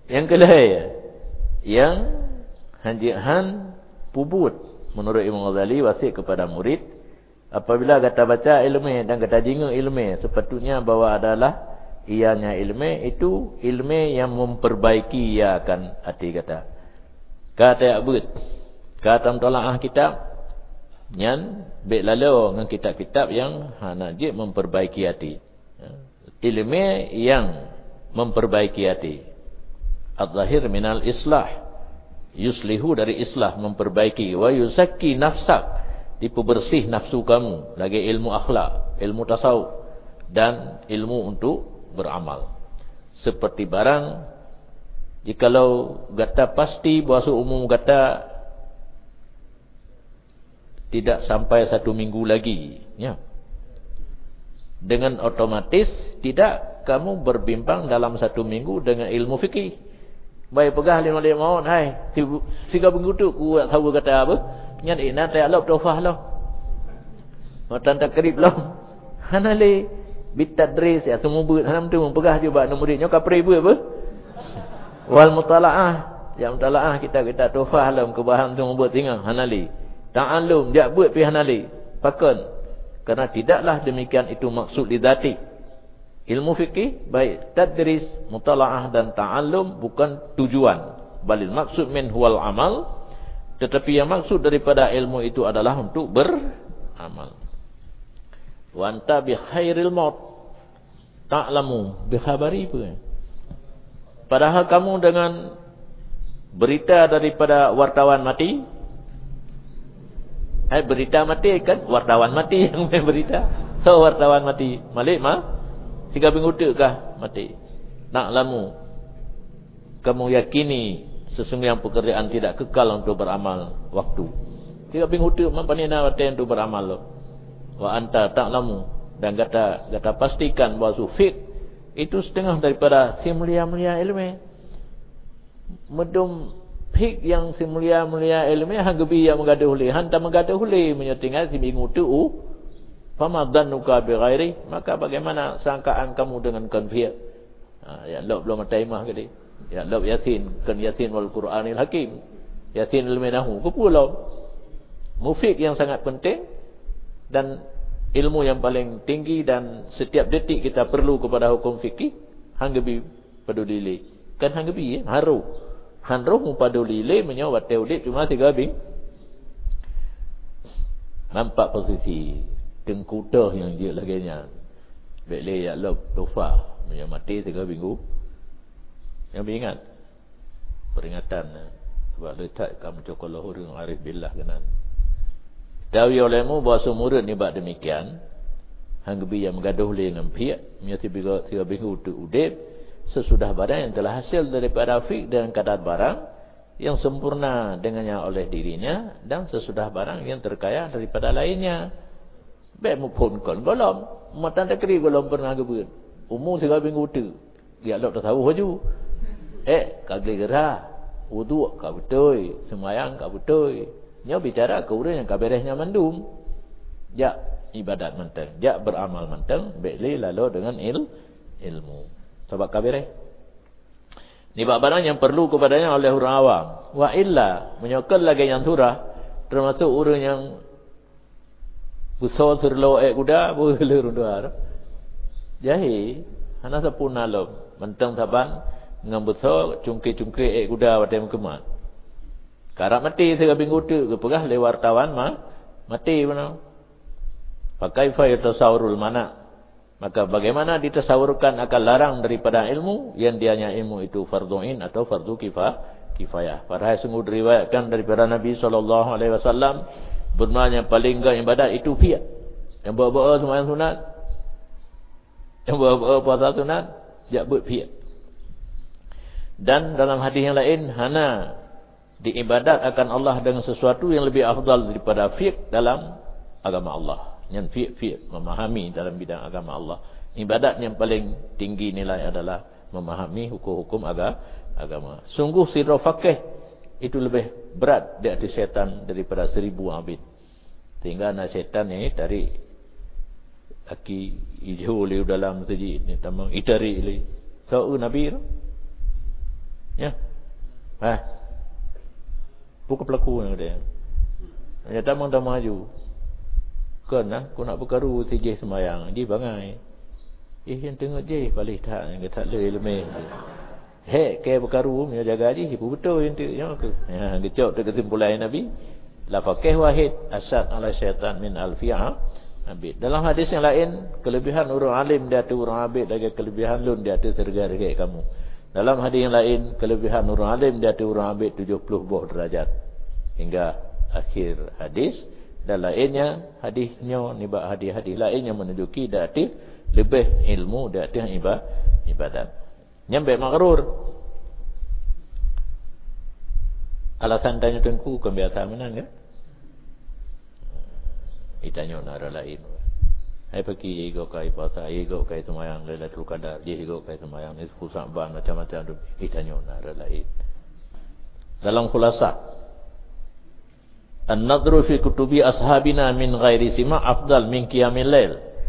Yang kedua, yang han pubut menurut Imam Ghazali wasiat kepada murid, apabila kata baca ilmu dan kata jingga ilmu, sepatutnya bahawa adalah ianya ilmu itu ilmu yang memperbaiki ia akan hati kata. Kata abud, kata mutalaah kitab, yang baik lalu dengan kitab-kitab yang najib memperbaiki hati. Ilmu yang memperbaiki hati. Al-zahir minal islah. Yuslihu dari islah, memperbaiki. Wa yuzakki nafsak. Diperbersih nafsu kamu. Lagi ilmu akhlak, ilmu tasawuf. Dan ilmu untuk beramal. Seperti barang, jikalau kata pasti, bahasa umum kata tidak sampai 1 minggu lagi. Ya. Dengan otomatis, tidak kamu berbimbang dalam 1 minggu dengan ilmu fikih. Baik pegah 5 maun, hai, 3 minggu tu ku tahu kata apa? Nyan ina tak lop tofah lah. Matan tak kerib lah. Hanale bitadris ya semua buat hanam tu pegah juga nak muridnya kapri buat apa? Wal mutalaah, ya mutalaah kita tofah lah ke bahan tu buat tinggal hanali. Ta'allum dia buat pi hanali. Pakon. Karena tidaklah demikian itu maksud lidati. Ilmu fikih baik tadris, mutalaah dan ta'allum bukan tujuan. Balil maksud min huwal amal. Tetapi yang maksud daripada ilmu itu adalah untuk beramal. Wa anta bi khairil maut ta'lamu bi khabari pun. Padahal kamu dengan berita daripada wartawan mati, berita mati kan wartawan mati yang berita. So wartawan mati, Malik mah 3 minggu tu kah mati. Nak lamu kamu yakini sesungguhnya pekerjaan tidak kekal untuk beramal waktu. 3 minggu tu mampanina waktu untuk beramal lo. Wa anta ta'lamu, dan kata pastikan bahawa sufik itu setengah daripada si mulia-mulia ilmu. Medum fik yang si mulia-mulia ilmu hanggebi yang mengaduh li, hantar mengaduh li menyetinggal si minggu tu famadhannuka bi ghairi, maka bagaimana sangkaan kamu dengan konfir? Ya lob belum taimah kali. Ya lob yasin, kan yasin wal Qur'anil Hakim. Yasin ilmu nahu ke pulau. Mufik yang sangat penting dan ilmu yang paling tinggi, dan setiap detik kita perlu kepada hukum fikih hanggebi padulile. Kan hanggebi ya, haru. Hanroh mupadulile menyawat teudit cuma 3 bing. Nampak posisi tengkudah yang dia laginya. Baiklah ya lob tofa mati 3 minggu. Yang ingat peringatan sebab letak kamu cokol lahur dengan arif billah kanan. Tahu olehmu bahawa murid ni bak demikian. Hanggebi yang mengaduh dengan pihak menyati 3 minggu tu udip. Sesudah barang yang telah hasil daripada fiqh dan kadar barang yang sempurna dengannya oleh dirinya, dan sesudah barang yang terkaya daripada lainnya. Baik mupun kon golom, matan tak keri golom pernah gebut. Umur 3 minggu tu. Dia lok tak tahu baju. Kagli gerah, wudu ka betul, sembahyang ka betul. Nya bicara ke urang yang kaberesnya mandum. Ja ibadat mentang, ja beramal mentang, baikli lalu dengan ilmu. Sebab kabireh ni barang yang perlu kepadanya oleh orang awam. Wa illa menyokol lagi yang surah, termasuk orang yang besar serlo kuda boleh runduar. Jahi hana sapuna lo mentang saban ngam besar cungki-cungki kuda wadem kemat. Karap mati 3 minggu tu ke pegah le wartawan mati mana. Pakai fa yatasawurul mana. Maka bagaimana ditasawurkan akan larang daripada ilmu yang dianya ilmu itu fardhu'in atau fardhu kifayah. Padahal sungguh diriwayatkan daripada Nabi SAW bermakna yang paling enggak ibadat itu fi'ah. Yang buat-buat sembahyang sunat, yang buat-buat puasa sunat, jak buat fi'ah. Dan dalam hadis yang lain, hana diibadat akan Allah dengan sesuatu yang lebih afdal daripada fiqh dalam agama Allah. Yang fiqh memahami dalam bidang agama Allah. Ibadat yang paling tinggi nilai adalah memahami hukum-hukum agama. Sungguh sirah faqih itu lebih berat di hati syaitan daripada 1000 abid. Sehingga nak syaitan ni tarik aki hijau li dalam masjid ni tamang itari li. So Nabi Ya. Bukan pelaku yang dia. Ya tamang dah maju. Kan aku nak berkaru tigih sembahyang. Dia bangai. Yang tengok je balik tak yang tak lemeh. Ke berkaru dia jaga je betul yang tu yang ke. Ya gecok tu kesimpulan Nabi. La faqih wahid asad ala syaitan min alfi'a abid. Dalam hadis yang lain, kelebihan orang alim di atas orang abid lagi kelebihan lun di atas tergari kamu. Dalam hadis yang lain, kelebihan orang alim di atas orang abid 70 buah derajat. Hingga akhir hadis. Dan lainnya, hadisnya nibak hadis-hadis lainnya menunjuki di atas lebih ilmu di atas ibadat. Nyampe magrur. Alasan tanya tengku kebiasaan menang ke? Ditanya nara lain. Hai pergi ego kai puasa, ego kai sembahyang Lailatul Qadar, dia ego kai sembahyang nisfu Sa'ban macam-macam tu. Ditanya nara lain. Dalam khulasah, an-nadhru fi kutubi ashabina min ghairi sima afdal min qiyamil lail.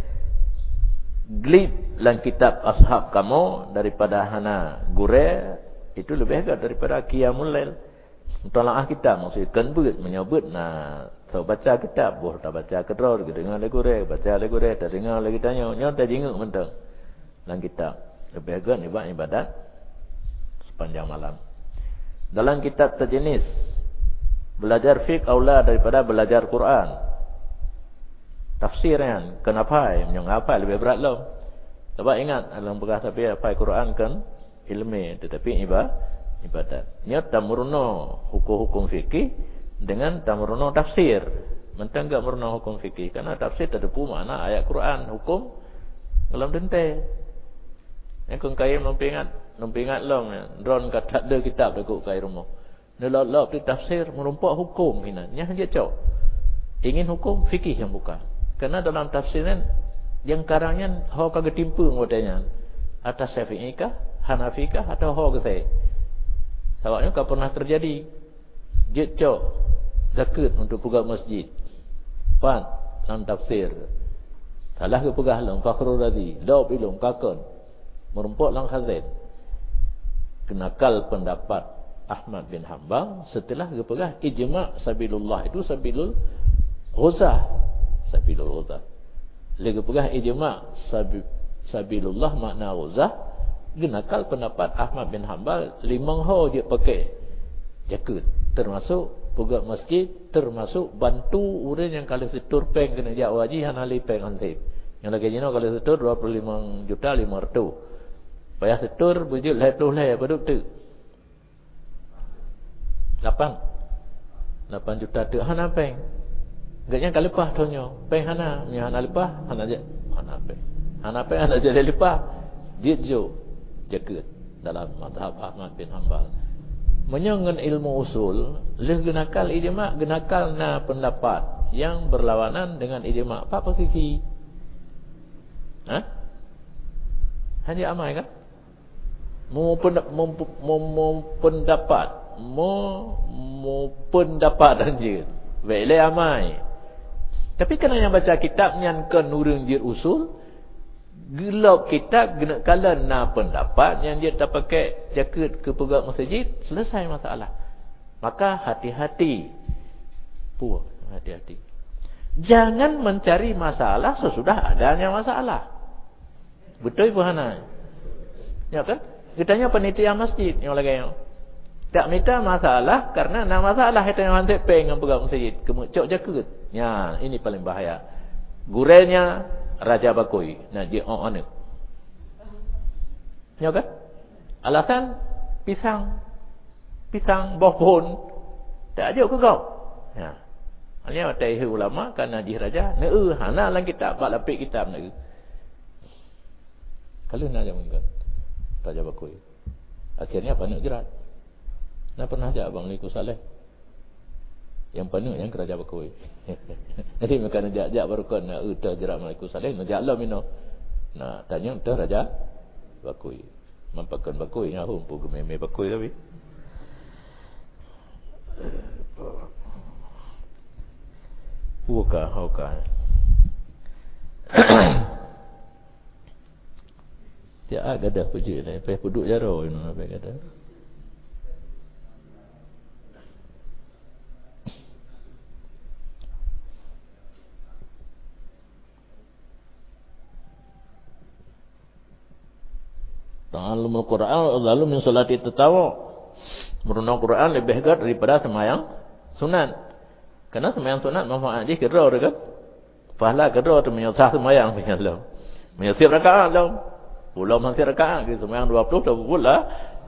Glib dalam kitab ashab kamu daripada hana gure itu lebih agak daripada qiyamul lail. Mutalaah kitab maksud convert menyebut so baca kitab boleh tak baca kedror dengar lagu re baca lagu re tak dengar lagi tanya nyon tak jenguk mentang dalam kitab lebih agak ibadat sepanjang malam. Dalam kitab terjenis belajar fiqh aula daripada belajar Quran. Tafsir kan kenapa menyang apa lebih berat lo. Sebab ingat dalam begah tapi apa Quran kan ilmu tetapi ibadat. Nya tamurno hukum-hukum fikih dengan tamurno tafsir. Mentang enggak murno hukum fikih karena tafsir terdepu makna ayat Quran hukum dalam dente. Yang kau kaya numpingat long drone kat tak ada kitab dekat kai rumah. Nelok-lok di tafsir merumpak hukum hinanya dia cok. Ingin hukum fikih yang bukan. Karena dalam tafsiran yang karangnya hok kagak timpu modenya. Atas Syafi'i kah, Hanafi kah atau hok ke Sebabnya tak pernah terjadi jecok zakat untuk pegawai masjid. Pan dalam tafsir. Salah ke pegah lang Fakhrul Razi, Daub ilum kakon. Merumpuk lang khazin. Kenakal pendapat Ahmad bin Hanbal setelah ke pegah ijma' sabilullah itu sabilul ghuzah. Sabilul ghuzah. Lagi pegah ijma' sabilullah makna ghuzah. Genakal pendapat Ahmad bin Hanbal limang ho dia pakai jaket termasuk pegawai masjid termasuk bantu orang yang kalau setur peng kena jak wajib han ali peng antip yang lagi jino kalau setur 25 juta 500 payah setur bujut lai puluh lai paduk tu 8 juta tu hana peng gaknya kalau lepas tonyo peng hana nya hana lepas hana je hana peng hana je lepas dia jo jaga dalam mazhab Ahmad bin Hanbal. Menyengen ilmu usul, leh genakal ijma' genakal na pendapat yang berlawanan dengan ijma' apa posisi? Hanya amai kan? Mau pendapat anjir. Baiklah amai. Tapi kena yang baca kitab yang ke nurung jir usul gelap kita genakalan na pendapat yang dia tak pakai jaket ke pegawai masjid selesai masalah. Maka hati-hati. Hati-hati. Jangan mencari masalah sesudah adanya masalah. Betul ibu Hana? Ya kan? Kitanya panitia masjid yang lagi yang tak minta masalah karena nak masalah kita yang hantar peng dengan pegawai masjid kemucok jaket. Ya, ini paling bahaya. Gurenya Raja Bakoi. Nah, dia on. Ya kan? Alasan pisang buah pohon tak ada ke kau. Ya. Hanya taih ulama kerana dia raja, hana lang kitab, bak lapik kitab nak. Kalau nak jangan Raja Bakoi. Akhirnya apa nak jerat? Nak pernah ajak Abang Liku Saleh. Yang penuh yang Raja Bakoi. Jadi mereka nak jak baru kan nak jerat Maliku Saleh, nak jak lah mino. Nak tanya dah Raja Bakoi. Mampakan Bakoi nya hum pu gememe Bakoi tapi. Hoka. Dia ada puji lah, payah puduk jaro ini apa kata. Ta'allumul Quran lalu min salati tatawwu. Merenung Quran lebih hebat daripada sembahyang sunat. Karena sembahyang sunat manfaat dia kira kan. Pahala kira tu menyusah sembahyang Allah. Menyusah rakaat lah. Pulau masih rakaat ke sembahyang 20 dah pula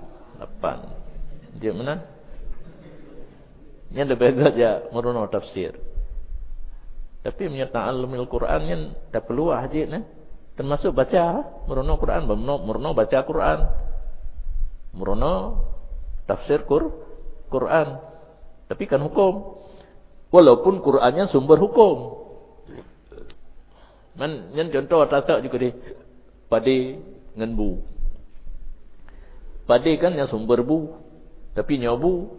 8. Dia mana? Yang lebih hebat ya merenung tafsir. Tapi ta'allumul Quran yang tak perlu haji nah. Termasuk baca merenung Quran, merenung baca Quran. Merenung tafsir Quran. Tapi kan hukum. Walaupun Qurannya sumber hukum. Yang contoh tak juga di padi dengan bu. Padi kan yang sumber bu. Tapi nyobu.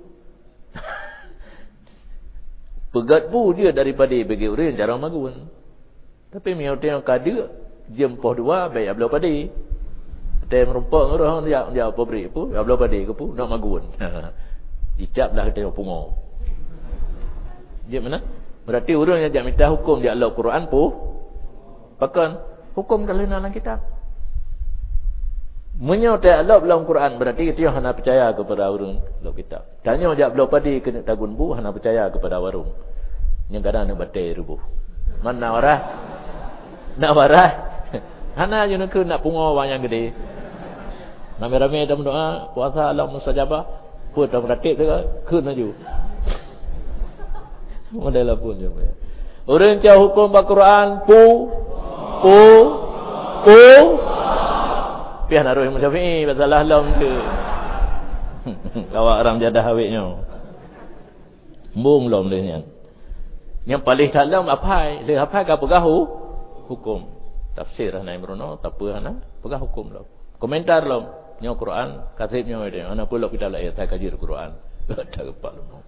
Pegat bu dia daripada bagi orang yang jarang magun. Tapi miut yang kada jam poh dua baik ablau padi. Dia merumpak orang dia apa beri pu, ablau padi ke pu nak magun. Dicaplah dia pungo. Dia mana? Berarti orang yang minta hukum dia Allah Quran pu pakan hukum kalau dalam kitab. Menyau tak Allah dalam Quran berarti kita hanya percaya kepada orang dalam kitab. Tanya jak ablau padi kena tagun bu hanya percaya kepada warung. Yang kadang nak batai rubuh. Mana warah? Nak warah? Hana je nak pungo wang yang gede. Ramai-ramai dalam doa puasa Allah mustajabah. Pun tak beratik tu ke naju. Model pun je. Orang cakap hukum Al-Quran pu. Pian naruh Imam Syafi'i masalah lam ke. Kawak orang jadah awiknya. Bung lom dia ni. Yang paling dalam apa? Dia apa ke pegahu hukum. Tafsir ana imrono tak apa ana pegang hukum lah. Komentar lah nyo Quran kasibnya dia. Ana pula kita lah ayat kaji Quran. Tak kepak lu.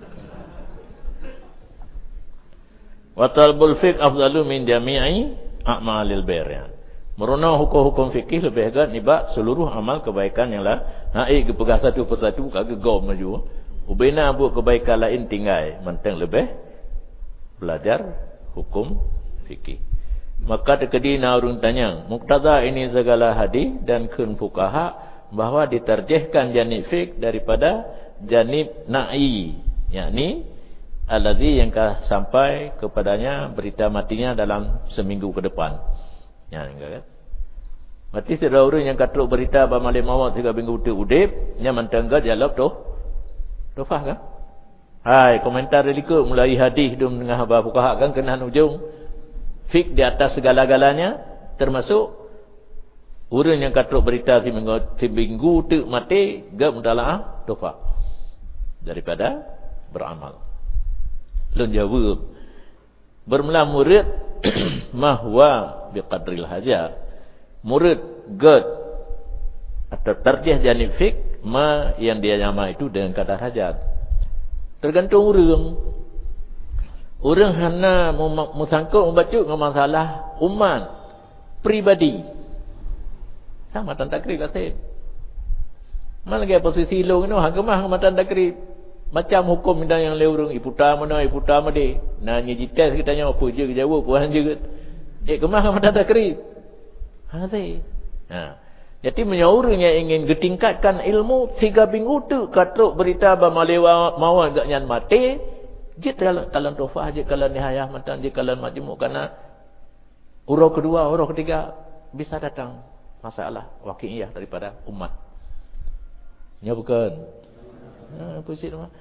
Wa talbul fiqh afdalu min jami'i a'malil bir. Merono hukum-hukum fikih lebih hebat nibak seluruh amal kebaikan yang lah. Naik ke pegang satu persatu kagak gom maju. Ubina buat kebaikan lain tinggal. Mentang lebih belajar hukum fikih. Maka terkedina orang tanya, muqtada ini segala hadis dan kun fuqaha bahawa diterjihkan janib fiqh daripada janib na'i, yakni alladhi yang sampai kepadanya berita matinya dalam seminggu ke depan. Ya kan? Mati sudah orang yang katruk berita bahawa malam mawat 3 minggu tu udip, nya mantangga jalap tu. Tofah kan? Hai, komentar delikut mulai hadis dum dengan haba fuqaha kan kena ujung. Fik di atas segala-galanya termasuk orang yang katruk berita seminggu tu mati gak mutalaah dofa daripada beramal. Lun jawab bermula murid mahwa biqadril hajat murid gad atau terjih janib fik ma yang dia nyama itu dengan kadar hajat. Tergantung orang. Orang hanya musangkut membaca dengan masalah umat pribadi. Sama tanda takrib kasih. Mana lagi posisi lo ni hang kemah matan takrib. Macam hukum minda yang leurung iputa mana de. Nanya jitas kita tanya apa je jawab puan je. Kemah matan takrib. Hazi. Jadi menyaurang yang ingin ditingkatkan ilmu 3 minggu tu katruk berita bamalewa mawa gak nyan mati. Jit kalan tofah, jit kalan nihayah matan, jit kalan majmuk karena urau kedua, urau ketiga bisa datang masalah waqi'iyah daripada umat. Ya bukan? Pusing mah.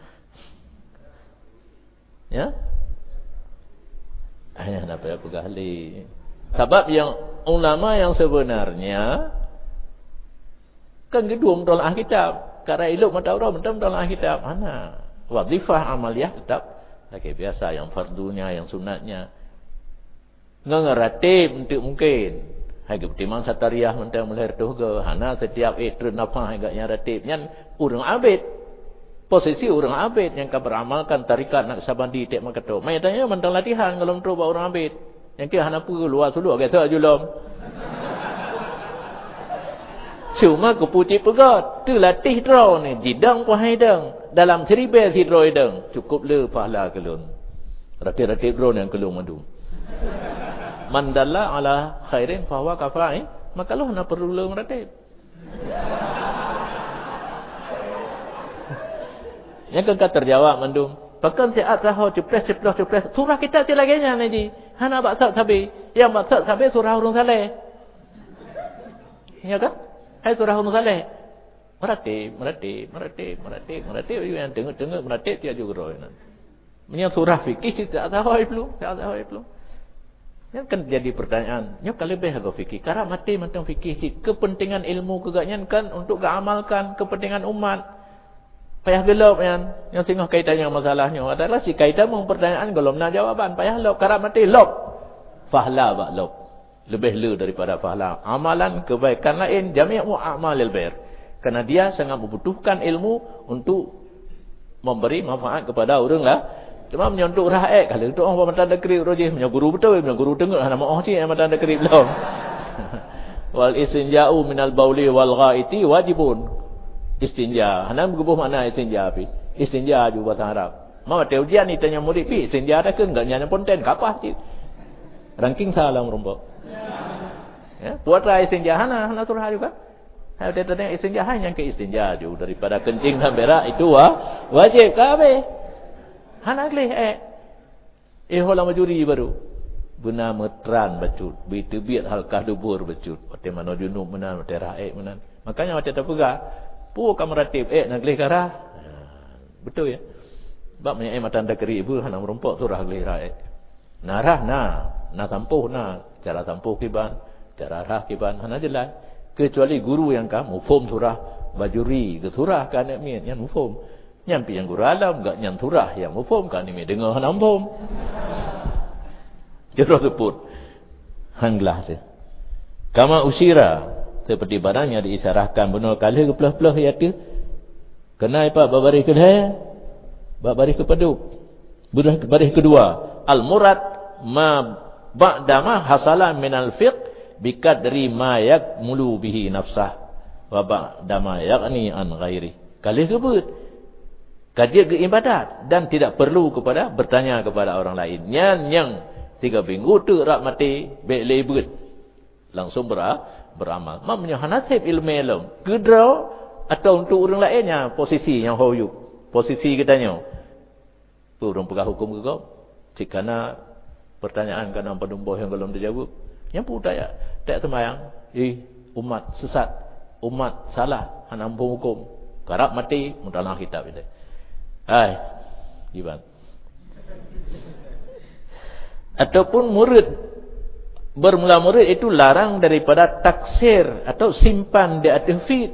Ya? Ayah nak payah pegahli. Sebab yang ulama yang sebenarnya kan gedung dalam kitab. Karena ilmu mata orang dalam kitab. Mana? Wazifah amaliyah tetap lagi biasa yang fardunya, yang sunatnya. Ngeratib untuk mungkin. Hai ketimang satariyah mentang melahir tu ke. Hana setiap itren apa agaknya ratib. Yang orang abid. Posisi orang abid yang akan beramalkan tarikat Naqsabandi tak makato. Mai tanya mentang latihan kalau tu orang abid. Yang ke hana perlu luar sulu kata julum. Cuma kepuci pegat. Tu latih draw ni. Jidang pun haidang. Dalam 1000 hidro hidang. Cukup le pahala kelun. Ratih-ratih drone yang kelun madu. Mandalla ala khairin fahuwa kafa'in. Maka lo hana perlu le meratih. Yang kan terjawab mandum. Bahkan siat sahau ceples. Surah kita silaganya ni. Hana baksat sabi. Yang baksat sabi surah Urung Saleh. Ya kan? Hai surah Urung Saleh. Meratib. Yang tengok meratib tiap juga. Yang surah fikih siat sahau belum. Yang kan jadi pertanyaan. Yang kalau lebih agak fikih. Karena mati macam fikih. Kepentingan ilmu kegaknya kan untuk keamalkan kepentingan umat. Payah gelap yang tengah kaitannya masalahnya adalah si kaitan mempertanyaan golom nak jawaban payah lop karap mati lop fahla bak lop lebih le daripada fahla amalan kebaikan lain jami'u a'malil bair kerana dia sangat membutuhkan ilmu untuk memberi manfaat kepada orang lah cuma menyontuk rakyat kalau itu orang mata dekri rojih punya guru betul punya guru tengok nama oh cik mata dekri belum wal istinja'u minal bauli wal ghaiti wajibun istinja. Hana bergebuh makna istinja api. Istinja juga bahasa Arab. Mama ujian ni tanya murid pi istinja ada ke enggak nyana ponten kapah cik. Ranking salah merombak. Ya, buat ra istinja hana surah juga. Ada tanya istinja hanya ke istinja juga daripada kencing dan berak itu wajib kabeh. Hana gleh hola majuri baru. Benar metran bacut. Bit halkah dubur bacut. Ote mano junub menan ote raek menan. Makanya macam terpegah Puka meratib, nak gelih karah. Betul ya. Sebab menyai matan dekeri ibu, nak merompok surah gelih rakyat. Narah, na tampuh, cara tampuh kiban, cara rah kiban, hana jelas. Kecuali guru yang kamu, mufum surah, bajuri, ke surah kan yang mufum. Nyampi yang guru alam, gak nyam surah, yang mufum kan ini dengar hana mufum. Jero sebut. Hanglah tu. Kama usira. Seperti barangnya diisarahkan benar kali ke pelah-pelah ya tu. Kenai pak baris kedua. Baris kepaduk. Baris kedua. Al-murad ma ba'dama hasalan minal fiqh bikadri ma yakmulu bihi nafsah. Wa ba'dama yakni an ghairi. Kali kebut. Kajian keibadat. Dan tidak perlu kepada bertanya kepada orang lain. Yang 3 minggu tu rak mati. Baik lebut. Langsung beramal. Maknanya nasib ilmu ilmu. Kedraw atau untuk orang lainnya posisi yang hoyuk. Posisi kitanya. Tu orang pegah hukum ke kau. Jikana pertanyaan kena pendumbuh yang belum dijawab. Yang pun tak semayang. Umat sesat. Umat salah. Hanampung hukum. Karap mati. Mutalah kitab itu. Hai. Gimana? Ataupun murid. Bermula murid itu larang daripada taksir atau simpan di atas feed.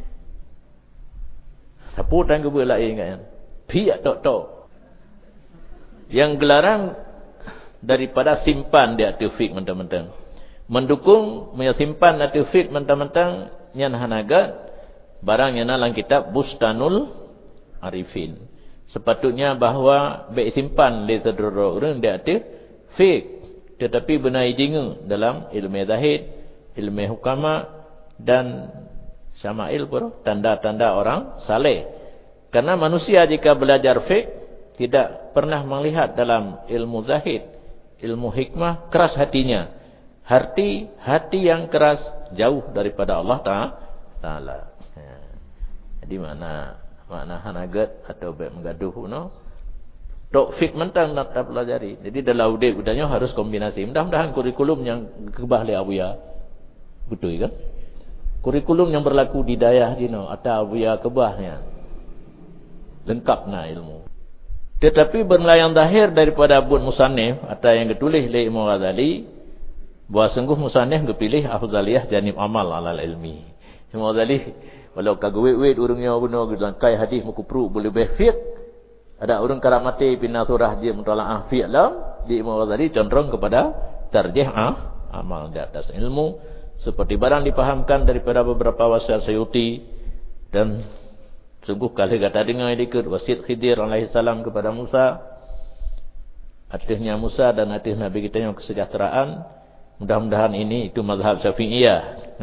Siapa tangga berlain kan? Pihak tok. Yang gelarang daripada simpan di atas feed mentang-mentang. Mendukung menyimpan di atas feed mentang-mentang yang hanaga barang yang dalam kitab Bustanul Arifin. Sepatutnya bahawa baik simpan di sedera orang di atas feed. Tetapi benar jenga dalam ilmu zahid, ilmu hukama dan syama'il pun tanda-tanda orang saleh. Karena manusia jika belajar fiqh tidak pernah melihat dalam ilmu zahid, ilmu hikmah keras hatinya. Hati yang keras jauh daripada Allah Taala. Jadi makna hanagat atau baik menggaduh Tok fik mentang nak pelajari. Jadi dalam udip udahnya harus kombinasi. Mudah-mudahan kurikulum yang kebah le abuya. Betul kan? Kurikulum yang berlaku di dayah dino atau abuya kebahnya. Lengkapna ilmu. Tetapi bermelayang zahir daripada bud musannif atau yang ditulis oleh Imam Ghazali bahawa sungguh musannif kepilih afdaliyah janib amal alal ilmi. Imam Ghazali walau kagwet-wet urangnya benar gelangkai hadis mukupru boleh berfiqh. Ada orang karam mati pindah surah dia mutalaah fi'lam di Imam Ghazali cenderung kepada tarjih amal di atas ilmu seperti barang dipahamkan daripada beberapa wasiat Sayuti dan sungguh kali kata dengar dikut wasiat Khidir alaihi salam kepada Musa atisnya Musa dan atis Nabi kita yang kesejahteraan mudah-mudahan ini itu mazhab Syafi'iyah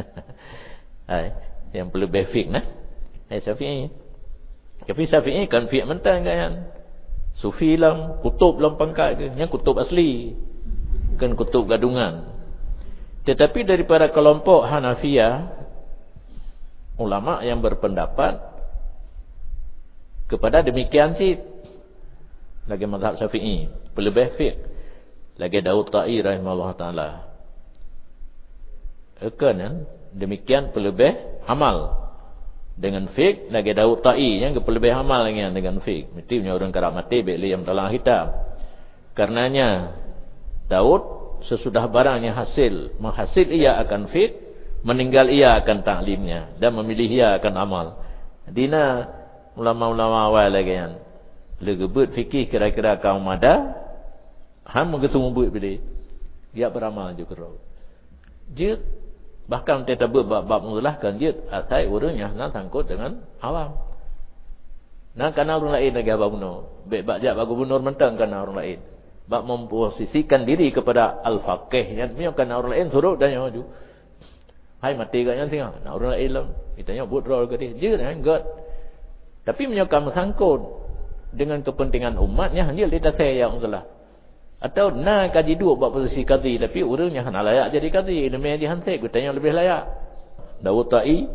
yang perlu befik Syafi'i. Tapi Syafi'i kan fiqh mentang kan. Sufi lam, kutub lam pangkat ke. Yang kutub asli. Bukan kutub gadungan. Tetapi daripada kelompok Hanafiyah ulama yang berpendapat kepada demikian sih. Lagi mazhab Syafi'i, pelebih fiqh. Lagi Daud Ta'i rahimahullah ta'ala. Kan demikian pelebih amal dengan fiqh. Lagi Daud Ta'i yang pelebih amal dengan fiqh. Mesti punya orang karak mati beli yang dalam hitam. Karenanya Daud sesudah barangnya menghasil ia akan fiqh, meninggal ia akan ta'limnya, dan memilih ia akan amal. Dina ulama-ulama awal lagi yang legebut fikih kira-kira kaum ada ham mengesung buat pilih dia beramal juga dia bahkan tidak bab mulah kan dia atai urangnya nak sangkut dengan awam nak kana orang lain lagi abang bunuh bak jak bagu bunuh mentang kana orang lain bak memposisikan diri kepada al-faqih yang kana orang lain suruh dan yang maju hai mati katnya tengah nak orang lain lah kitanya buat role ke dia god tapi menyokam sangkut dengan kepentingan umatnya dia tidak saya yang salah. Atau nak kaji dua buat posisi qadhi tapi urangnya nak layak jadi qadhi, ilmu dia hansik katanya lebih layak. Daud Ta'i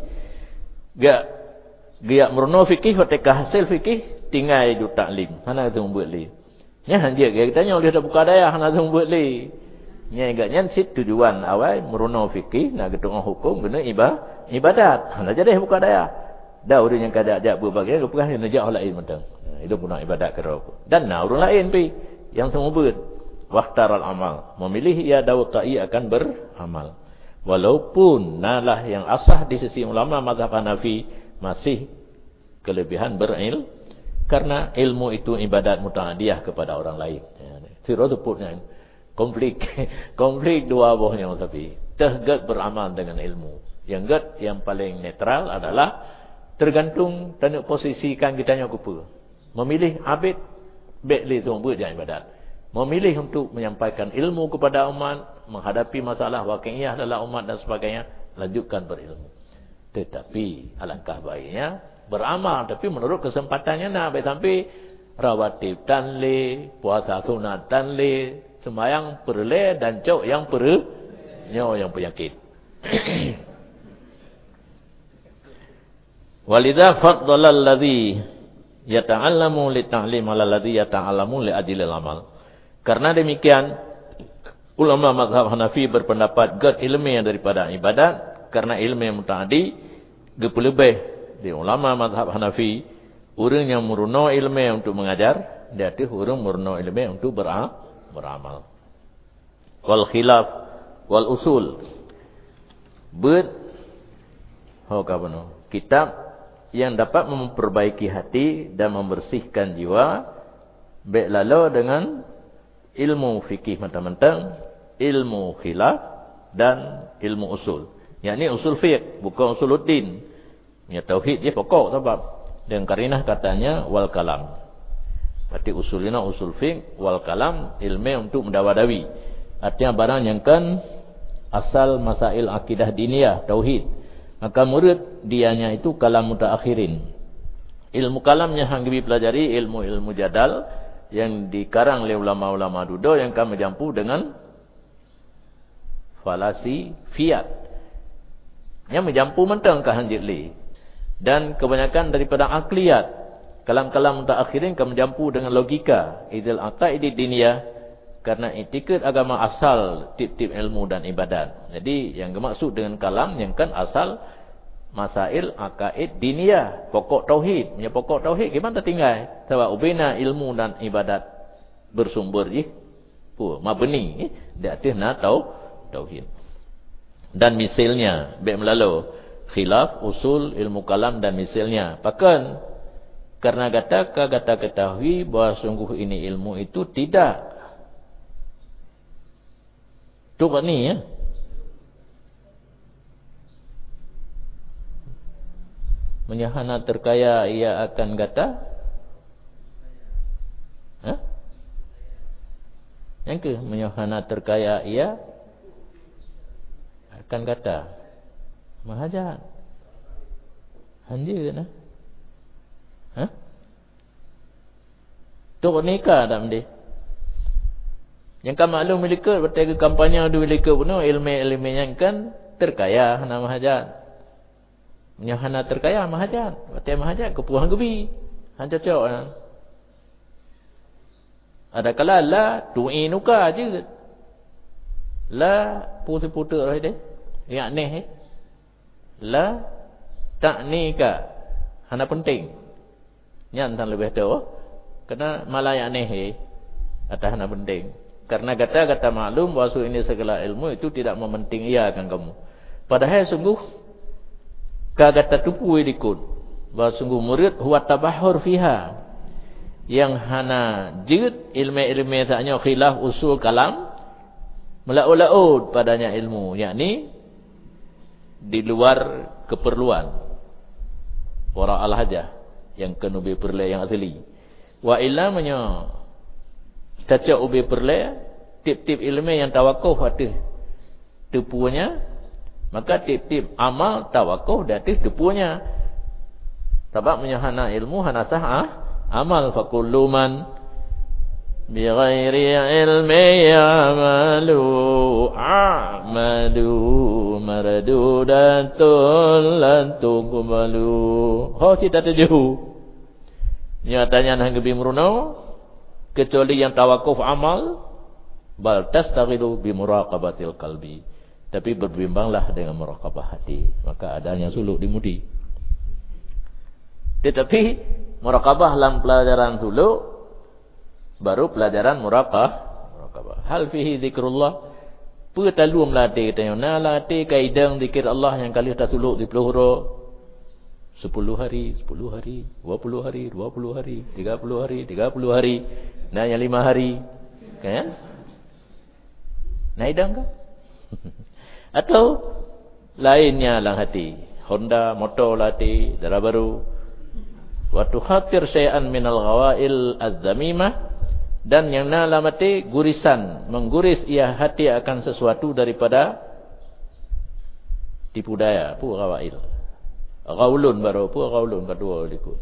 gak merono fikih ketika hasil fikih tinggal ju taklim. Hana tu membuat li. Nya dia katanya dia dah buka daya hana tu membuat li. Nya agaknya sit tujuan awal merono fikih nak ketengah hukum guna ibadat. Hana jadi buka daya. Dah orang yang kada ajak berbagai bukan najak orang lain mentang. Itu pun ibadat kerau. Dan orang lain pi yang semua ber waqtaral amal. Memilih ia Daud Ta'i akan beramal. Walaupun nalah yang asah di sisi ulama mazhab Hanafi masih kelebihan berilmu karena ilmu itu ibadat muta'adiyah kepada orang lain. Sira tu pun konflik dua buahnya tapi tergat beramal dengan ilmu. Yang paling netral adalah tergantung dan posisikan kita nya kupu. Memilih abid bekli tu buat jangan ibadat. Memilih untuk menyampaikan ilmu kepada umat, menghadapi masalah waqi'iyah dalam umat dan sebagainya, lanjutkan berilmu. Tetapi alangkah baiknya beramal tapi menurut kesempatannya nak baik sampai rawatib tanli, puasa sunat tanli, sembahyang perle dan cok yang yang penyakit. Walidha faddala alladhi yata'allamu li ta'lim ala alladhi yata'allamu li ajlil amal. Karena demikian ulama mazhab Hanafi berpendapat gad ilmu yang daripada ibadat karena ilmu yang mutaaddi lebih di ulama mazhab Hanafi orang yang meruno ilmu untuk mengajar dia tu orang meruno ilmu untuk beramal. Wal khilaf wal usul kitab yang dapat memperbaiki hati dan membersihkan jiwa baik lalu dengan ilmu fikih mentang-mentang, ilmu khilaf dan ilmu usul. Yakni usul fiqh bukan usuluddin. Ya tauhid dia pokok sebab dengan karinah katanya wal kalam. Berarti usulina usul fiqh wal kalam ilmu untuk mendawadawi. Artinya barang yang kan asal masail akidah diniyah tauhid. Maka murid dianya itu kalam mutaakhirin. Ilmu kalam yang hang dipelajari ilmu-ilmu jadal yang dikarang oleh ulama-ulama dudo yang kami jampu dengan falasi fiat. Yang menjampu mentang ke hanjitli. Dan kebanyakan daripada akliyat. Kalam-kalam mutaakhirin kami jampu dengan logika. Idil aqaidi diniyah. Karena etiket agama asal tip-tip ilmu dan ibadat. Jadi yang dimaksud dengan kalam yang kan asal masail akaid diniyah, pokok tauhid. Punya pokok tauhid gimana tinggal? Sebab ubina ilmu dan ibadat bersumber je. Mabni di atas nak tauhid. Dan misalnya baik melalui khilaf, usul, ilmu kalam dan misalnya. Bahkan karena kata ketahui bahawa sungguh ini ilmu itu tidak coba ni ya. Menyahana terkaya ia akan kata. Yang ke menyahana terkaya ia akan kata. Mahajat. Hanjir kan? Tok nikah tak mesti. Yang kan maklum milika bertega kampanye ada milika pun ilmu-ilmu yang kan terkaya nama hajat. Hana terkaya mahajat. Batai mahajat kepuhan gebi. Han cocok kan. Ada kala la tu'inuka je. La putu-putu roh dia. Ya neh. La ta'nika. Hana penting. Nyan tan lebih tahu. Karena malah ya neh. Atau hana penting. Karena kata-kata maklum bahwa ini segala ilmu itu tidak mementing ia akan kamu. Padahal sungguh kata tupu dikut bahwa sungguh murid huwa tabahur fiha yang hana jid ilmu-ilmu saknya khilaf usul kalam melaud-laud padanya ilmu, yakni di luar keperluan wara al-hajah yang kenubi perle yang asli wa illa menyo taca ubi perle tip-tip ilmu yang tawakuf ada tepunya. Maka tip-tip amal tawakuf datif depunya. Sebab menyahana ilmu hana sah amal fakullu man bi ghairi ilmi ya'malu a'malu mardudatul lan tuqbalu. Ho cita tujuh. Nyatanya nang gebi meruno kecuali yang tawakuf amal bal tastaghilu bi muraqabatil qalbi. Tapi berbimbanglah dengan muraqabah hati. Maka adanya suluk dimudi. Tetapi muraqabah dalam pelajaran suluk baru pelajaran muraqabah. Hal fihi zikrullah. Petalu melatih tanya na latih kaidang zikir Allah yang kali tak suluk di peluru 10 hari, 10 hari, 20 hari, 20 hari, 30 hari, 30 hari, nah yang 5 hari. Kan? Naidang ke? Atau lainnya lang hati. Honda, motor latih, darah baru. Wa tukhatir syai'an minal ghawail az-zamimah. Dan yang nalamati gurisan. Mengguris ia hati akan sesuatu daripada tipu daya. Pu ghawail. Ghaulun baru. Pu ghaulun kedua likut.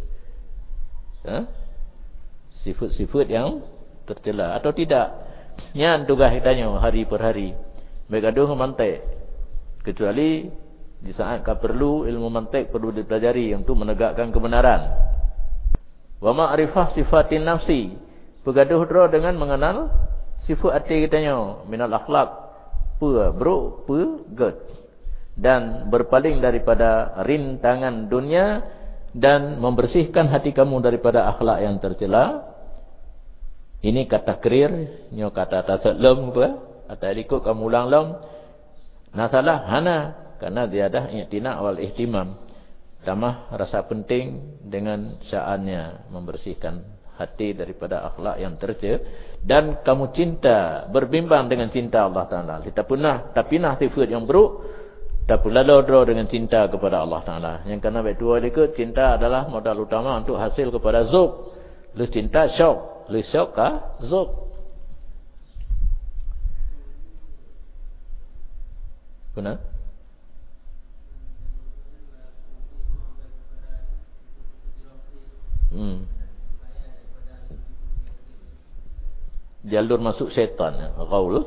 Sifat-sifat yang tercela. Atau tidak. Yang tugas kitanya hari per hari. Bergaduh mantek. Kecuali di saat perlu ilmu mantik perlu dipelajari untuk menegakkan kebenaran. Wa ma'rifah sifatin nafsi. Bergaduh draw dengan mengenal sifat hati kitanya. Minal akhlak. Bro. Good. Dan berpaling daripada rintangan dunia. Dan membersihkan hati kamu daripada akhlak yang tercela. Ini kata kerir. Ini kata tasaklum. Atau ikut kamu ulang-ulang. Nasalah hana karena dia dah i'tina wal ihtimam. Tambah rasa penting dengan sya'annya membersihkan hati daripada akhlak yang tercela dan kamu cinta berbimbang dengan cinta Allah Taala. Kita pernah sifat yang buruk tak pula lalu dengan cinta kepada Allah Taala. Yang kena baik dua ikut cinta adalah modal utama untuk hasil kepada zuk. Lu cinta syok, lu syok kah zuk. Benar? Jalur masuk syaitan. Ghaul.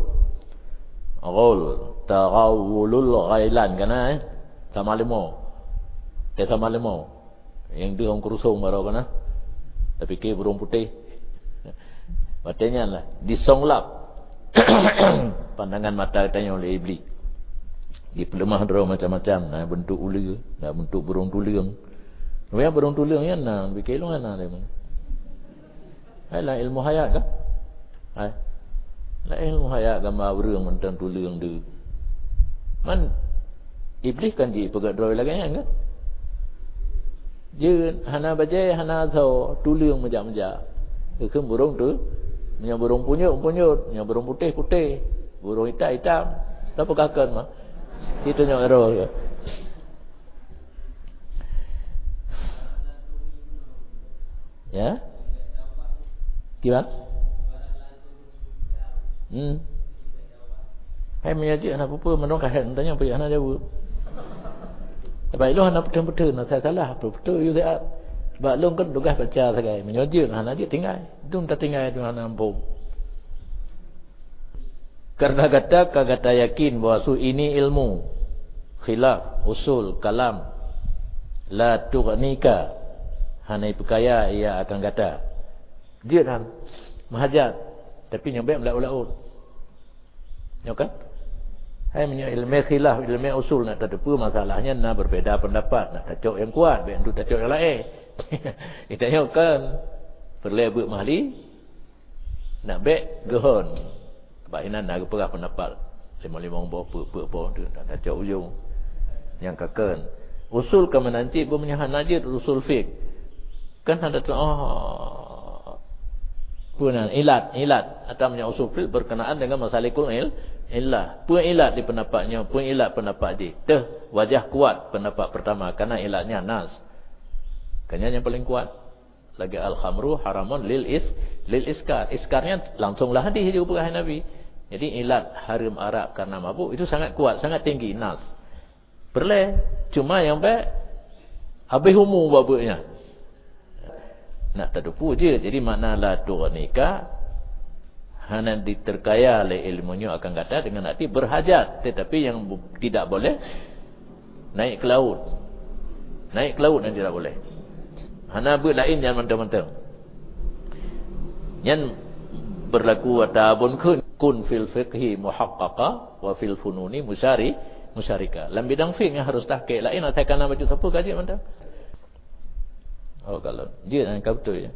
Taghawulul ghailan. Kan? Sama limo. Sama limo. Yang dia orang kurusung baru kan? Tapi ke burung putih. Matanya lah. Disonglap. Pandangan mata katanya oleh iblis. Di pelemah draw macam-macam. Nah, bentuk uli. Nah, bentuk burung tulang. Namanya burung tulang ya. Nah, bikin ilmu mana dia. Hai ilmu hayat kan? Hai. Lah ilmu hayat gambar burung mentang tulang dia. Man iblis kan dia pegat draw lagi kan? Dia hana bajai hana tau tulang majak-majak. Ke burung tu. Punya burung punyut, punya burung putih, burung hitam. Apa kakak mah? Itu yang error ke? Ya? Gimana? Hai menyaji anak apa menong kahen tanya apa anak dia buat. Sebab lu anak betul-betul nak saya salah betul you saya. Sebab lu kan tugas baca sagai menyaji anak dia tinggal. Dum tak tinggal tu anak ampun. Karena kata yakin bahawa ini ilmu khilaf, usul, kalam la tughnika, hanai perkaya ia akan kata. Dia dah mahajat tapi nyampe melaut-laut. Ya kan? Hai punya ilmu khilaf, ilmu usul nak terdepu masalahnya nak berbeza pendapat, nak tajuk yang kuat, baik untuk tajuk yang lain. Itanya kan perlu buat mahli nak baik gehon. Bahinan nak perah pendapat. Lima-lima apa tu nak tajuk ujung. Yang kaken. Usul ke menanci punya hanajid usul fiqh. Kan ada tu punya ilat atau punya usul fiqh berkenaan dengan masalah ilah. Puan ilat di pendapatnya, puan ilat pendapat dia. Wajah kuat pendapat pertama kerana ilatnya nas. Kanya yang paling kuat. Lagi al-khamru haramun lil iskar. Iskarnya langsunglah hadis juga perkataan Nabi. Jadi ilat haram arak karena mabuk itu sangat kuat, sangat tinggi nas. Perle cuma yang baik habis umur babuknya. Nak terdepu je. Jadi makna la tughnika hanya diterkaya oleh ilmunya akan kata dengan arti berhajat, tetapi yang tidak boleh naik ke laut. Naik ke laut yang tidak boleh. Hana buat lain yang mentang-mentang. Yang berlaku atabun kun fil fiqhi muhaqqaqa wa fil fununi musyarika. Dalam bidang fiqh yang harus tahqiq lain atau kana baca siapa kaji mentang. Oh kalau dia yang kau betul ya.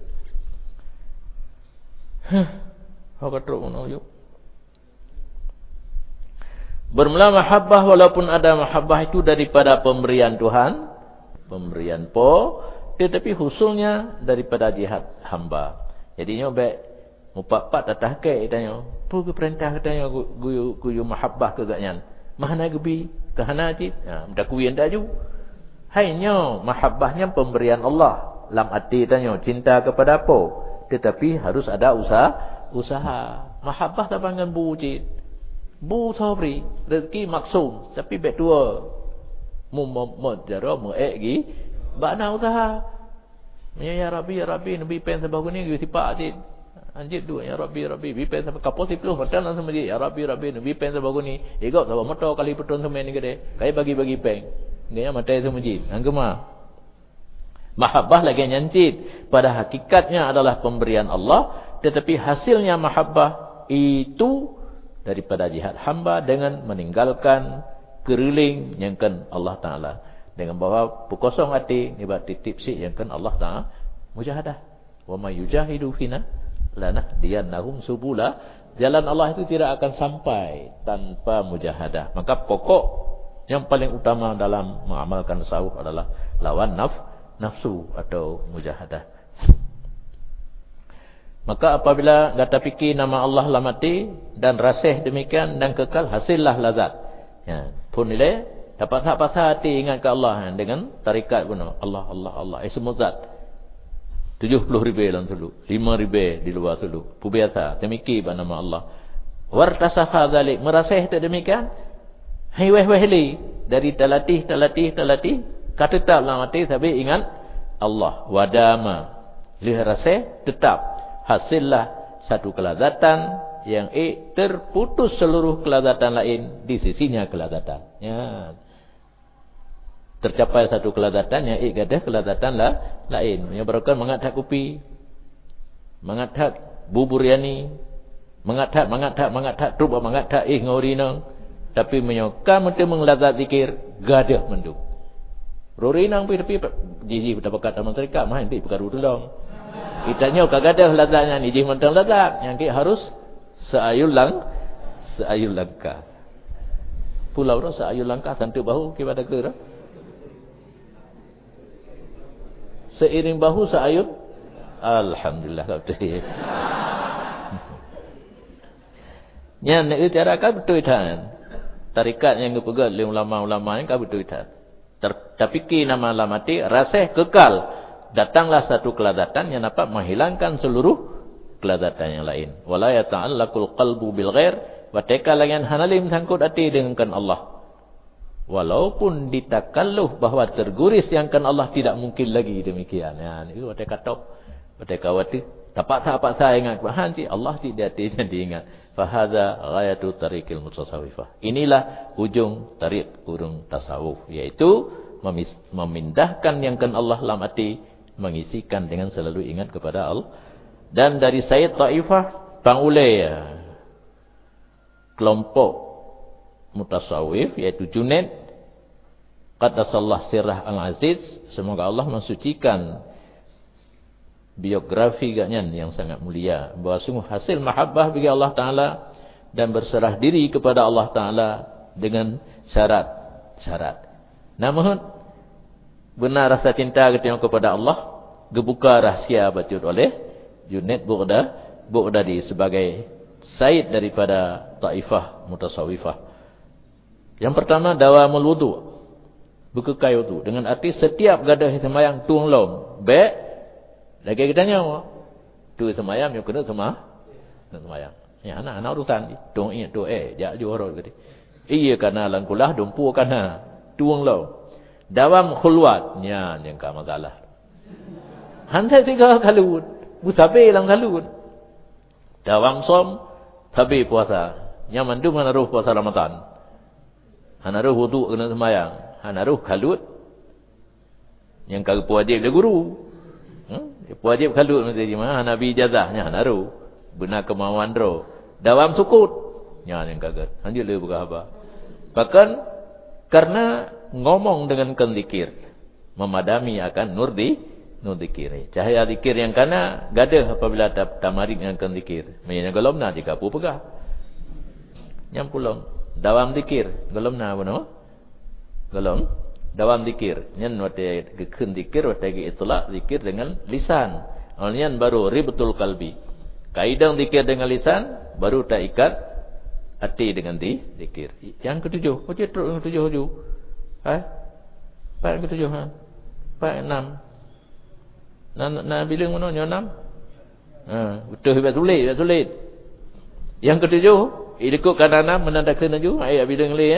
Bermula mahabbah walaupun ada mahabbah itu daripada pemberian Tuhan, pemberian tetapi husulnya daripada jihad hamba. Jadinya baik mupak-pak tatah ke tanya, "Pu ke perintah katanya guyu mahabbah ke gatnya?" Mahana gebi kahana ajib. Ha, dak kuyen dak ju. Hanya mahabbahnya pemberian Allah. Lam arti tanya cinta kepada apa? Tetapi harus ada usaha. Mahabbah tak panggil bu cik. Bu sabri. Rezeki maksum. Tapi baik tua. Jara gi. Bakna usaha. Ya Rabbi, Nabi pen sebab ni gue sipak cik. Anjir tu ya Rabbi, Nabi pen sebab kapos 10 hotel langsung dia. Ya Rabbi, Nabi pen sebab ni. Egok sebab motor kali petun semua ni gede. Kai bagi pen. Dia matai semua cik. Anggema. Mahabbah lagi nyancit. Pada hakikatnya adalah pemberian Allah. Tetapi hasilnya mahabbah itu daripada jihad hamba dengan meninggalkan keriling yang kan Allah Ta'ala. Dengan bahawa pukosong hati, nibat titip si yang kan Allah Ta'ala mujahadah. Wa ma yujahidu fina lanahdiyannahum subula. Jalan Allah itu tidak akan sampai tanpa mujahadah. Maka pokok yang paling utama dalam mengamalkan tasawuf adalah lawan nafsu atau mujahadah. Maka apabila kata fikir nama Allah lah mati dan rasih demikian dan kekal, hasillah lazat. Ya, pun nilai dapat hak hati ingat ke Allah dengan tarikat pun Allah semua zat. 70,000 dalam sulu, 5,000 di luar sulu. Pubiasa temikir nama Allah. Wartasaha zalik, merasih tak demikian. Hai weh-wehli dari talatih kata tetap lah mati tapi ingat Allah. Wadama lihrasih tetap. Hasillah satu kelazatan yang terputus seluruh kelazatan lain di sisinya kelazatan. Ya. Tercapai satu kelazatan yang gadah kelazatan lain. Yang berkata mengadhak kopi, mengadhak bubur yani, mengadhak truba mengadhak ngorina, tapi menyokam untuk menglazat zikir gadah mendung. Rorinang tapi jiji betapa kata menteri mah nanti perkara tolong. Itanya kagadah lazatnya ni jih mentang lazat yang harus seayul langkah. Pulau dah seayul langkah santu bahu kepada ke. Seiring bahu seayul alhamdulillah betul. Yang nak utarakan betul tan. Tarikat yang kepegat oleh ulama-ulama yang betul tan. Tapi nama lamati rasih kekal. Datanglah satu kelazatan yang dapat menghilangkan seluruh kelazatan yang lain. Wala yata'allaqul qalbu bil ghair wa tekalangan hanalim sangkut hati dengan Allah. Walaupun ditakalluh bahawa terguris yang kan Allah tidak mungkin lagi demikian. Ya, itu ada kata kawati dapat saya ingat bahan si Allah tidak diingat. Fa hadza ghayatu tariqil mutasawwifah. Inilah ujung tarik urung tasawuf, yaitu memindahkan yang kan Allah dalam hati, mengisikan dengan selalu ingat kepada Allah. Dan dari Sayyid Taifah pangulai kelompok mutasawwif iaitu Junaid qaddasallahu sirrah al-aziz, semoga Allah mensucikan biografi gaknya yang sangat mulia, bahawa sungguh hasil mahabbah bagi Allah Ta'ala dan berserah diri kepada Allah Ta'ala dengan syarat-syarat. Namun benar rasa cinta kita kepada Allah gebuka rahsia bacut oleh Junaid Baghdadi sebagai Said daripada Taifah Mutasawwifah. Yang pertama, dawamul wudu, berkekal wudu, dengan arti setiap gadah sembahyang tuang lom baik lagi kita nyawa tu sembahyang yang kena sembahyang ya anak urusan tuang ingat tu jak juara gitu. Iya kana langkulah dumpu kana tuang lom dawam khulwat nya yang ka masalah hantai tiga kalun busabe lang kalun dawam som tabi puasa nyaman du manaruh puasa Ramadan hanaruh wudu kena sembahyang hanaruh kalut yang kagak wajib le guru wajib kalut nanti mana nabi jazahnya hanaruh benar kemauan ro dawam sukut nya yang kagak lanjut le buka apa bahkan karena ngomong dengan zikir memadami akan nur zikir cahaya zikir yang kana gadah apabila tamarik dengan zikir menyana golomna jika pu pegah nyampulong dawam zikir golomna bono golom dawam zikir nyen wate gekun zikir wate ge itlaq zikir dengan lisan alnian baru ribtul qalbi kaidang zikir dengan lisan baru tak ikat hati dengan zikir. Yang ketujuh oje terus yang ketujuh ju yang ketujuh enam na bilang mana enam betul hebat sulit yang ketujuh ikut kanan menandakan ju ayat bilang le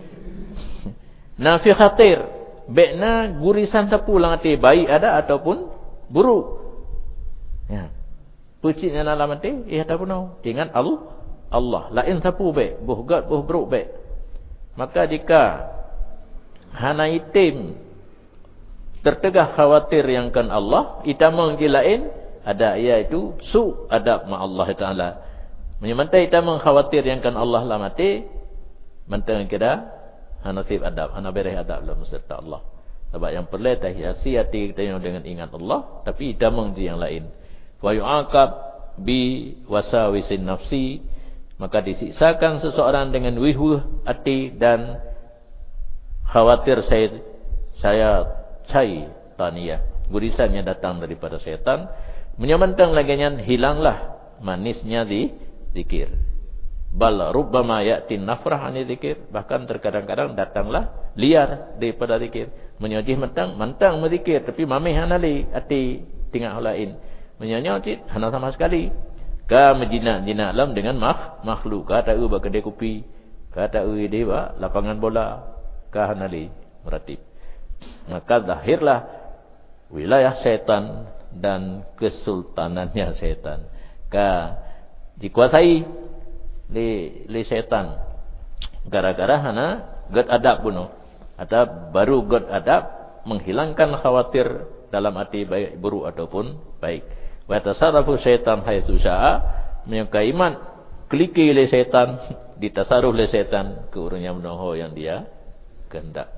nafi khatir bekna gurisan sapu lang ati baik ada ataupun buruk ya puciknya dalam ati ataupun dengan Allah lain sapu baik buhgat buh buruk baik maka jika hana itim tertegah khawatir yang kan Allah itamang lain ada iaitu su adab ma Allah Taala menyemantai itamang khawatir yang kan Allah lamati mentang kita nasib adab, ana bereh adab dalam serta Allah. Sebab yang perlu hiasi hati kita dengan ingat Allah, tapi damang yang lain. Wa yu'aqab bi wasawisin nafsi, maka disiksakan seseorang dengan wihwuh hati dan khawatir saya taniyah. Gurisannya datang daripada syaitan, menyamantang laginya hilanglah manisnya di zikir. Bal rubbama ya'ti nafrah ani zikir, bahkan terkadang-kadang datanglah liar daripada zikir. Menyojih mentang berzikir tapi mamih hanali hati tinggal lain. Menyanyauti hana sama sekali. Ka menjinak-jinak alam dengan makhluk. Kata u kedai kopi, kata u dewa lapangan bola, ka hanali meratib. Maka zahirlah wilayah syaitan dan kesultanannya syaitan. Ka dikuasai le syaitan gara-gara hana god adab bunuh atau baru god adab menghilangkan khawatir dalam hati baik buruk ataupun baik. Wa tasarrufu syaitan haitsu syaa, menyukai iman kliki le syaitan ditasarruf le syaitan ke urangnya menaho yang dia kehendak.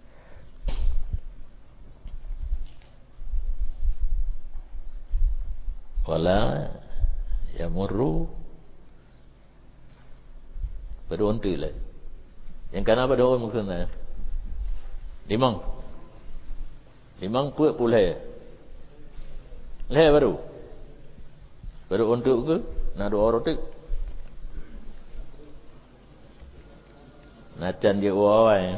Wala yamurru beruntu lah. Yang kana pada orang maksudnya. Limang puak pulai. Leh baru untuk ke? Nak dua orang tu. Nacan dia awal.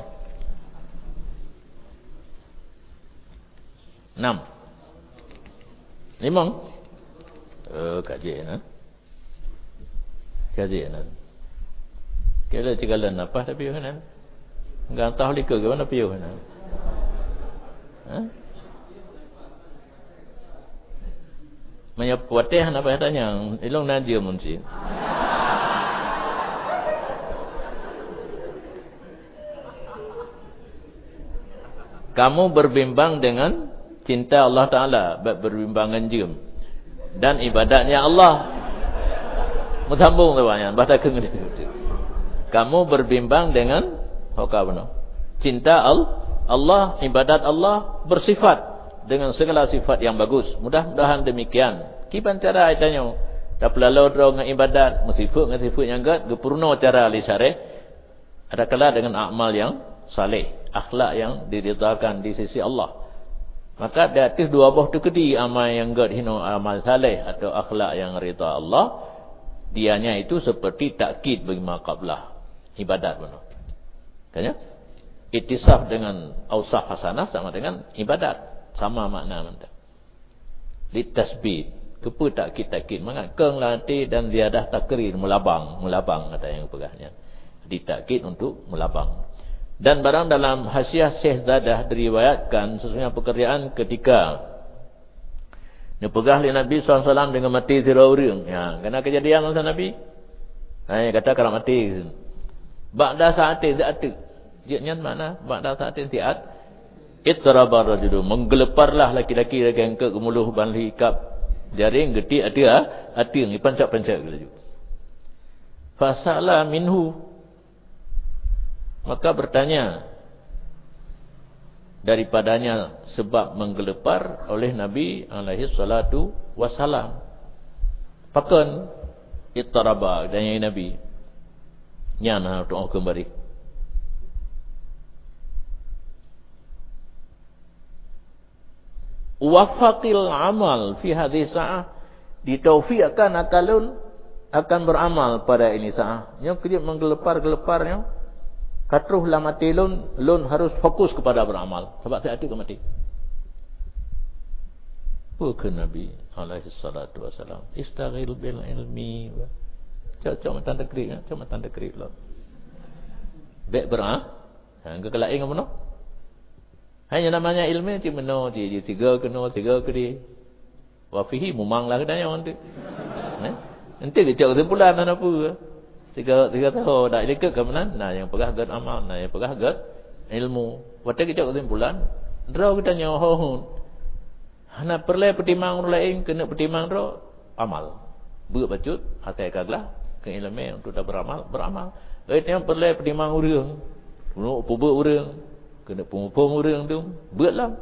6. Limang. Kaji na. Kala cikalan apa tapi kan? Enggak tahu likah ke mana piu kan? Menyapu teh apa tanya? Ilong najir munci. Kamu berbimbang dengan cinta Allah Ta'ala. Berbimbangan jum. Dan ibadatnya Allah. Muthambung tu banyak. Kamu berbimbang dengan cinta Allah, ibadat Allah, bersifat dengan segala sifat yang bagus. Mudah-mudahan demikian. Kipan cara itanya. Tak lalu terus dengan ibadat, dengan sifat yang gad, gepurno cara lisare. Ada kala dengan amal yang saleh, akhlak yang diridhakan di sisi Allah. Maka di atas dua buah tu kedi amal yang gad hino amal saleh atau akhlak yang ridha Allah, dianya itu seperti takkid bagi maqablah ibadat benar. Kan ya? Ittisaf dengan ausaf hasanah sama dengan ibadat, sama makna manta. Litasbih kepu takkid mengakeng latih dan ziyadah takrir melabang kata yang pegahnya. Ditakkid untuk melabang. Dan barang dalam Hasyiah Syekh-Zadah diriwayatkan sesungguhnya pekerjaan ketika pegah li Nabi SAW dengan mati zira orang. Ya, kena kejadian masa Nabi. Kata kalau mati. Ba'da sa'atin zi'at. Jiknya mana? Ba'da sa'atin zi'at. Ittarabar rajulu. Menggeleparlah laki-laki yang ke gemuluh ban hikab. Jaring geti ada ni pancak-pancak gitu. Fasala minhu. Maka bertanya daripadanya sebab menggelepar oleh Nabi alaihi salatu wasalam. Pakan ittaraba dan yang Nabi nyana doa kembali. Wafaqil amal fi hadhihi sa'ah, ditaufiqkan akalun akan beramal pada ini sa'ah. Nya kerja menggelepar-geleparnya katruh la mati lun harus fokus kepada beramal sebab tak ada ke mati. Bukan Nabi alaihi salatu wasalam istaghil bil ilmi. Cuma tanda krik lah. Baik hangga kelain ngono. Hanya namanya ilmu cuma tiga kedi. Wa fihi mumanglah kedanya orang tu. Nanti dia cakap kesimpulan apa. Tiga tahun dah dekat ke mana? Nah yang pegah gad amal, nah yang pegah gad ilmu. Waktu kita cakap kesimpulan, draw kita nyawa. Hana perlu pertimang orang lain kena pertimang draw amal. Buat bacut atai kaglah ke ilmu untuk dah beramal. Yang perlu pertimang orang. Buat orang. Kena pung orang tu buatlah.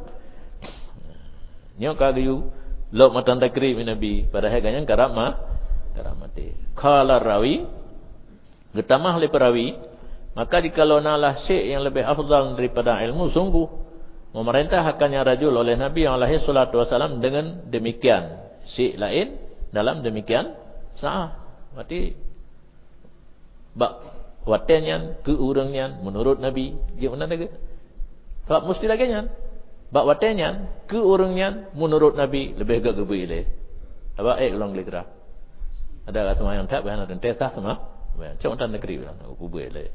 Nyok kayu lok matan takrib Nabi pada haganya karamati. Qala rawi getamah le perawi maka dikalau nalah syekh yang lebih afdal daripada ilmu sungguh memerintah akannya rajul oleh Nabi alaihi salatu wasalam dengan demikian syekh lain dalam demikian sah. Berarti bak watenyan ke orangnya menurut Nabi dia mana lagi? Sebab mesti lagi nyan. Bak watenya ke orangnya menurut Nabi lebih agak gebu ile. Apa long lekra. Ada kat semua yang tak bahan dan tesah sama. Cuma tan negeri lah gebu ile.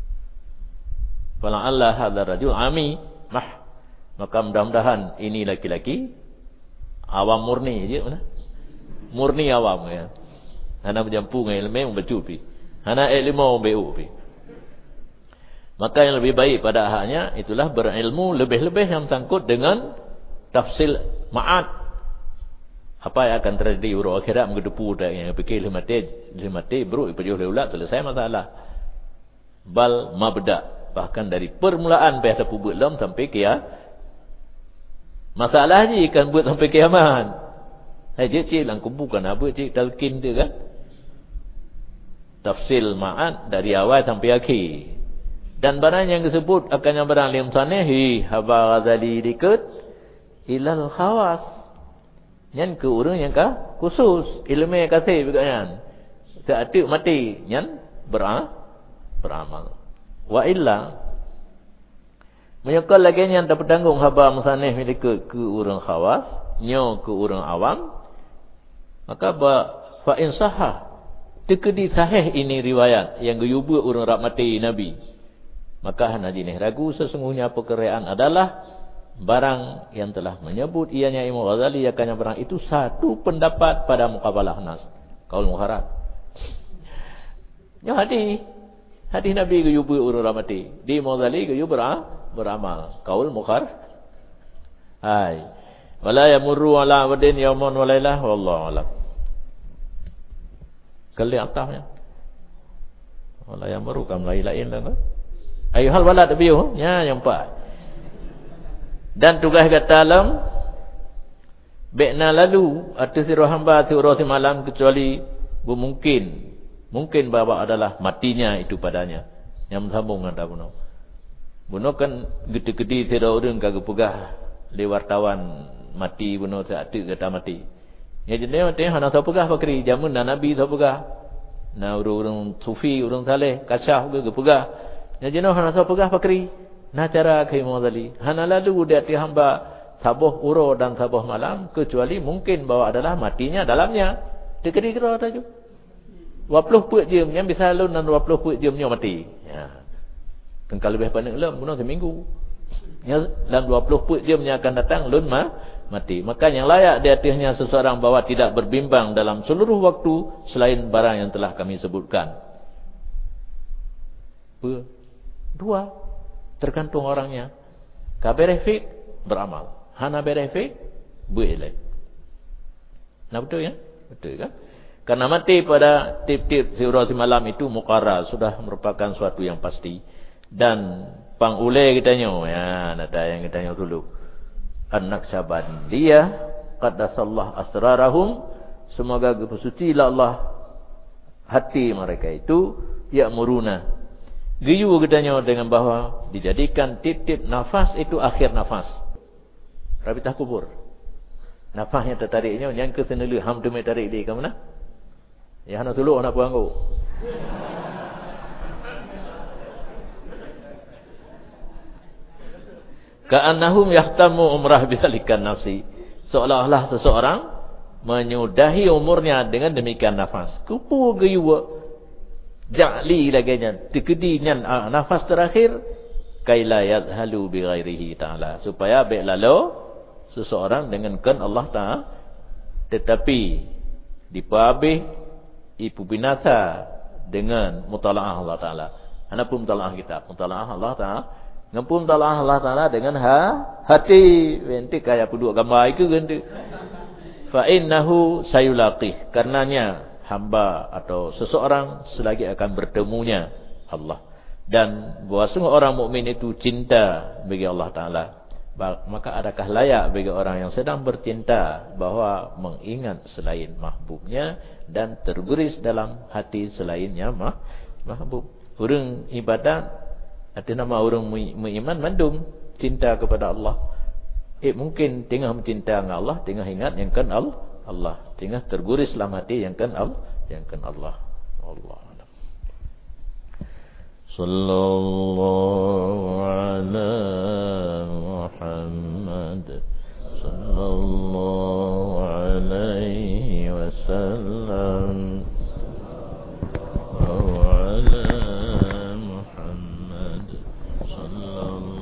Fala Allah hadzal rajul ami maka mudah-mudahan ini laki-laki awam murni je mana? Murni awam ya. Hana berjampu dengan ilmu membacupi. Hana ilmu membe'upi. Maka yang lebih baik pada haknya itulah berilmu lebih-lebih yang sangkut dengan tafsil ma'ad. Apa yang akan terjadi urut akhirat menggedepu dan yang fikir limati bro ipajuh leulat selesai masalah. Bal mabda, bahkan dari permulaan pada pubut lam sampai masalah je kan buat sampai kiamat. Hai cik lang kubukan apa cik talqin dia kan. Tafsil ma'ad dari awal sampai akhir. Dan barang yang disebut akannya barang limsanehi haba ghazali dikat ilal khawas. Nyan ke orang yang khusus ilmu yang kasih beganya. Seatik mati nyan beramal. Wa illa menyekal lagi yang tak bertanggung haba musaneh dikat ke orang khawas, nyo ke orang awam. Maka fa in sahah tekedi sahih ini riwayat yang guyubu orang rak mati Nabi. Maka Nabi ni ragu sesungguhnya pekerjaan adalah barang yang telah menyebut ianya Imam Ghazali akannya barang itu satu pendapat pada muqabalah nas. Qaul muharrar. Ya hadi Hadis Nabi ke yubu orang mati. Di Mawzali ke yubu beramal. Kaul mukhar. Hai. Wala yamurru ala wadin yawman walailah. Wallahu alam. Kali atasnya. Wala yamurru kam lain lah. Ayuhal walad biyu. Ya, yang empat. Dan tugas kata alam. Bekna lalu atas siruh hamba siruh malam kecuali mungkin bahawa adalah matinya itu padanya. Yang sambung kata bunuh. Bunuh kan gede-gede siruh orang kagak pegah wartawan mati bunuh saat kata mati. Ya jadi mati hana sah pegah pakri jamun dan Nabi sah pegah. Nah orang sufi orang saleh kasyah kagak pegah. Ya jadi hana sah pegah pakri. Nah cara kai Mawzali hana lalu dia ti hamba sabuh uro dan sabuh malam kecuali mungkin bahawa adalah matinya dalamnya. Dekedi kira saja. 20 puak jamnya bisa lalu dan 20 puak jamnya mati. Ya. Kan kalau lebih pandang lem guna seminggu. Ya, dalam 20 puak jamnya akan datang lun mati. Maka yang layak di atasnya seseorang bahawa tidak berbimbang dalam seluruh waktu selain barang yang telah kami sebutkan. Dua. Tergantung orangnya. Kaberefik beramal. Hana berefik builai. Nah betul ya? Betul kan? Karena mati pada tip-tip siurah malam itu muqarrar, sudah merupakan suatu yang pasti. Dan pangulai kitanya, ya, ada yang kitanya dulu. An-Naqsyabandiyah qaddasallahu asrarahum, semoga bersucilah Allah hati mereka itu ya'muruna. Giyu kitanya dengan bahawa dijadikan tip-tip nafas itu akhir nafas. Rabitah kubur. Nafasnya tertariknya yang ke senelu ham demi tarik dia ke mana? Ya hana tulu hana puangku. Ka'annahum yahtamu umrah bisalikan nafsi. Seolah-olah seseorang menyudahi umurnya dengan demikian nafas. Kupu geyuwa. Ja'li laganya. Tikedinya nafas terakhir. Kaila yadhalu bi ghairihi ta'ala. Supaya baik lalu seseorang dengankan Allah Ta'ala. Tetapi dipabih ibu binasa dengan mutala'ah Allah Ta'ala. Hanapun mutala'ah kitab. Mutala'ah Allah Ta'ala. Ngampun mutala'ah Allah Ta'ala dengan hati. Nanti kaya penduduk gambar itu ganti. Fa'innahu sayulaqih. Karenanya hamba atau seseorang selagi akan bertemunya Allah. Dan bahwa orang mukmin itu cinta bagi Allah Ta'ala. Maka adakah layak bagi orang yang sedang bercinta bahawa mengingat selain mahbubnya dan terguris dalam hati selainnya mahbub. Orang ibadat ada nama orang beriman mandum cinta kepada Allah. Mungkin tengah mencinta dengan Allah, tengah ingat yang kan Allah, tengah terguris dalam hati yang kan Allah. Allah. Sallallahu ala Muhammad sallallahu alaihi wasallam. Sallallahu ala Muhammad sallallahu